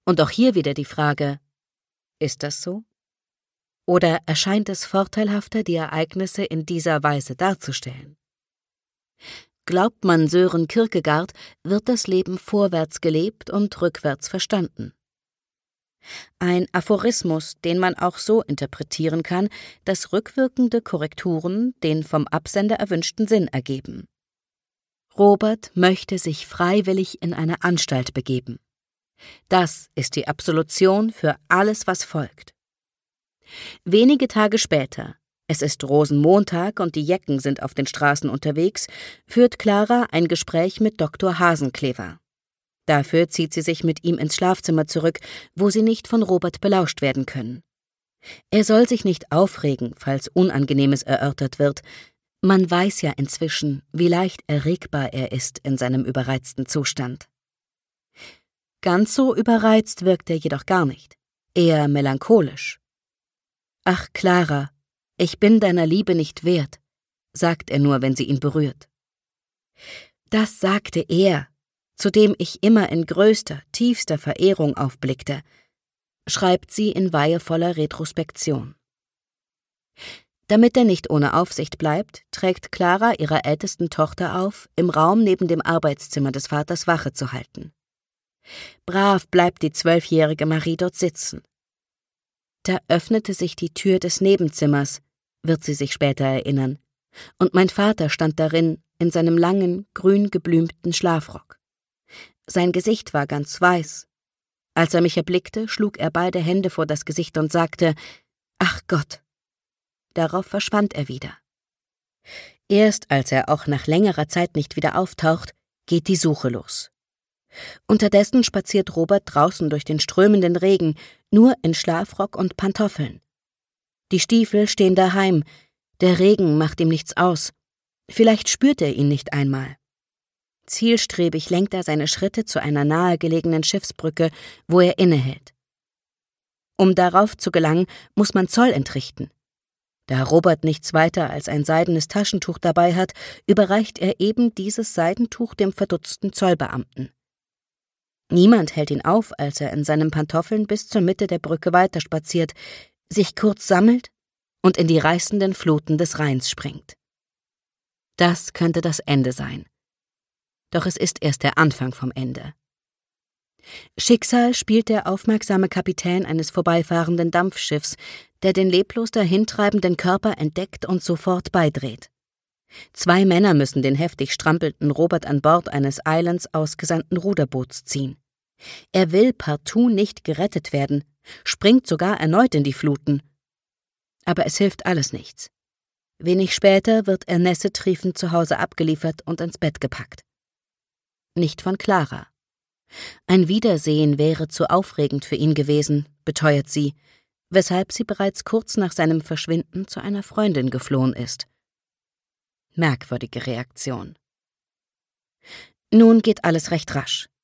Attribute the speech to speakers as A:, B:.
A: Und auch hier wieder die Frage: Ist das so? Oder erscheint es vorteilhafter, die Ereignisse in dieser Weise darzustellen? Glaubt man Søren Kierkegaard, wird das Leben vorwärts gelebt und rückwärts verstanden. Ein Aphorismus, den man auch so interpretieren kann, dass rückwirkende Korrekturen den vom Absender erwünschten Sinn ergeben. Robert möchte sich freiwillig in eine Anstalt begeben. Das ist die Absolution für alles, was folgt. Wenige Tage später, es ist Rosenmontag und die Jecken sind auf den Straßen unterwegs, führt Clara ein Gespräch mit Dr. Hasenclever. Dafür zieht sie sich mit ihm ins Schlafzimmer zurück, wo sie nicht von Robert belauscht werden können. Er soll sich nicht aufregen, falls Unangenehmes erörtert wird. Man weiß ja inzwischen, wie leicht erregbar er ist in seinem überreizten Zustand. Ganz so überreizt wirkt er jedoch gar nicht, eher melancholisch. »Ach, Clara, ich bin deiner Liebe nicht wert«, sagt er nur, wenn sie ihn berührt. Das sagte er, zu dem ich immer in größter, tiefster Verehrung aufblickte, schreibt sie in weihevoller Retrospektion. Damit er nicht ohne Aufsicht bleibt, trägt Clara ihrer ältesten Tochter auf, im Raum neben dem Arbeitszimmer des Vaters Wache zu halten. Brav bleibt die 12-jährige Marie dort sitzen. Da öffnete sich die Tür des Nebenzimmers, wird sie sich später erinnern, und mein Vater stand darin in seinem langen, grün geblümten Schlafrock. Sein Gesicht war ganz weiß. Als er mich erblickte, schlug er beide Hände vor das Gesicht und sagte: »Ach Gott!« Darauf verschwand er wieder. Erst als er auch nach längerer Zeit nicht wieder auftaucht, geht die Suche los. Unterdessen spaziert Robert draußen durch den strömenden Regen, nur in Schlafrock und Pantoffeln. Die Stiefel stehen daheim, der Regen macht ihm nichts aus. Vielleicht spürt er ihn nicht einmal. Zielstrebig lenkt er seine Schritte zu einer nahegelegenen Schiffsbrücke, wo er innehält. Um darauf zu gelangen, muss man Zoll entrichten. Da Robert nichts weiter als ein seidenes Taschentuch dabei hat, überreicht er eben dieses Seidentuch dem verdutzten Zollbeamten. Niemand hält ihn auf, als er in seinen Pantoffeln bis zur Mitte der Brücke weiterspaziert, sich kurz sammelt und in die reißenden Fluten des Rheins springt. Das könnte das Ende sein. Doch es ist erst der Anfang vom Ende. Schicksal spielt der aufmerksame Kapitän eines vorbeifahrenden Dampfschiffs, der den leblos dahintreibenden Körper entdeckt und sofort beidreht. 2 Männer müssen den heftig strampelnden Robert an Bord eines eilands ausgesandten Ruderboots ziehen. Er will partout nicht gerettet werden, springt sogar erneut in die Fluten. Aber es hilft alles nichts. Wenig später wird er nässetriefend zu Hause abgeliefert und ins Bett gepackt. Nicht von Clara. Ein Wiedersehen wäre zu aufregend für ihn gewesen, beteuert sie, weshalb sie bereits kurz nach seinem Verschwinden zu einer Freundin geflohen ist. Merkwürdige Reaktion. Nun geht alles recht rasch.